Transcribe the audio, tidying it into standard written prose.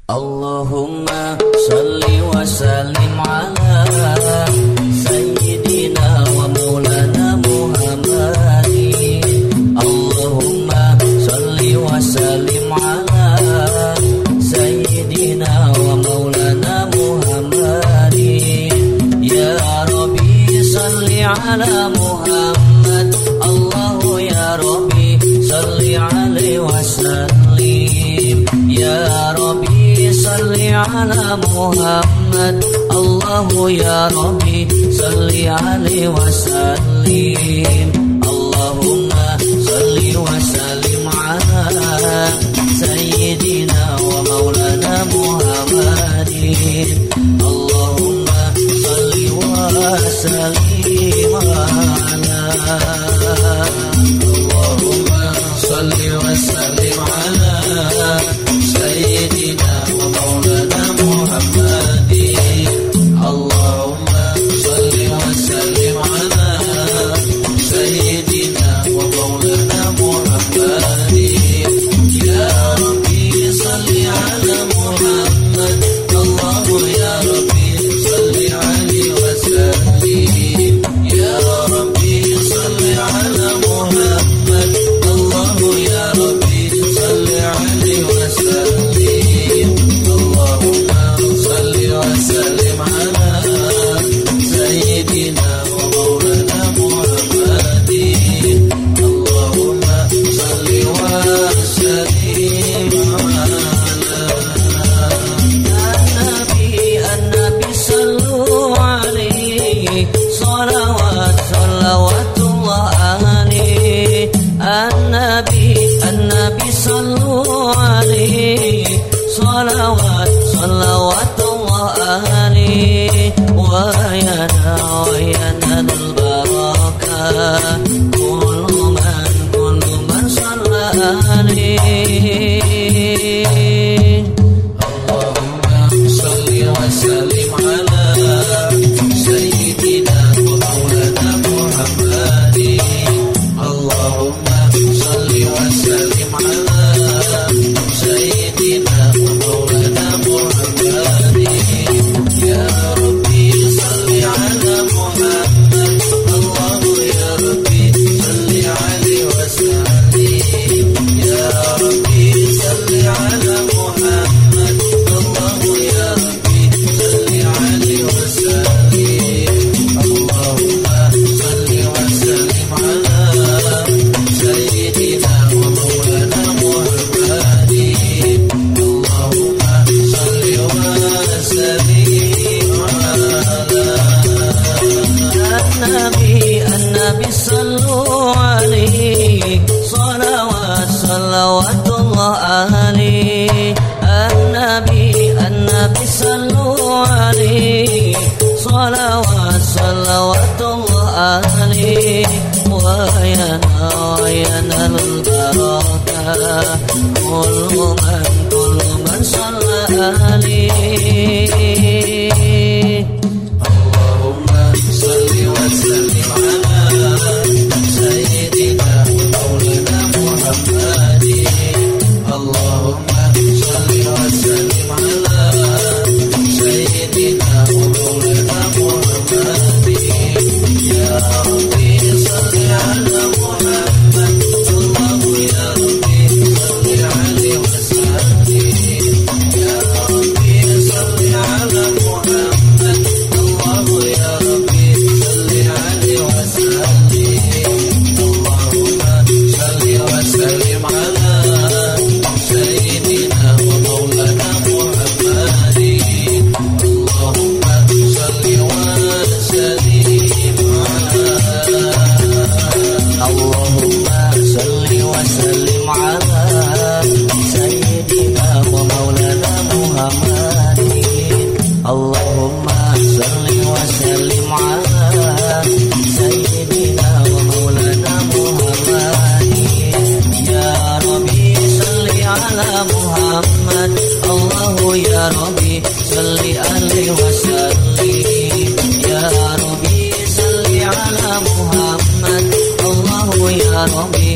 Allahumma salli wa sallim ala sayyidina wa maulana Muhammadin. Allahumma salli wa sallim ala sayyidina wa maulana Muhammadin. Ya Rabbi salli ala Muhammad. Allahu ya Rabbi salli alaihi wa sallim. Ya Rabbi salli ala Muhammad. Allahu ya Rabbi salli alaihi wa sallim. Allahumma salli wa sallim ala sayyidina wa maulana Muhammadin. Allahumma salli wa sallim ala. Allahumma salli wa sallim ala sayyidina wa maulana Muhammadin. Allahumma salli wa sallim ala sayyidina wa maulana Muhammadin. Ya Rabbi salli ala Muhammad. Allahu ya Rabbi salli alaihi wa sallim. Ya Rabbi salli ala Muhammad. Allahu ya Rabbi salli alaihi wa sallim. Allahumma salli wa sallim ala sayyidina wa maulana Muhammadin. Allahumma salli wa sallim ala An-Nabi sallu alaihi salawat salawatullah alaihi. An-Nabi sallu alaihi salawat salawatullah alaihi. Wa yanal barakah kullu man salla alaihi. Allahumma salli wa sallim ala sayyidina wa maulana Muhammadin. Allahumma salli wa sallim ala sayyidina wa maulana Muhammadin. Ya Rabbi salli ala Muhammad. Allahu ya Rabbi salli alaihi wa sallim. Ya Rabbi salli ala Muhammad. Allahu ya Rabbi salli alaihi wa sallim. Allahumma salli wa sallim ala sayyidina wa maulana Muhammadin. Allahumma salli wa sallim ala An-Nabi sallu alaihi salawat salawatullah alaihi. An-Nabi sallu alaihi salawat salawatullah alaihi. Wa yanal barakah kullu man salla alaihi. Allahumma salli wa sallim ala sayyidina wa maulana Muhammadin. Allahumma salli wa sallim ala sayyidina wa maulana Muhammadin. Ya Rabbi salli ala Muhammad. Allahu ya Rabbi salli alaihi wa sallim. Ya Rabbi salli ala Muhammad. Allahu ya Rabbi salli alaihi wa sallim. Allahumma salli wa sallim ala sayyidina wa maulana Muhammadin. Allahumma salli wa sallim ala. Allahumma salli wa sallim ala sayyidina wa maulana Muhammadin. Allahumma salli wa sallim ala sayyidina wa maulana Muhammadin. Ya Rabbi salli ala Muhammad. Allahu ya Rabbi salli alaihi wa sallim. Ya Rabbi salli ala Muhammad. Allahu ya Rabbi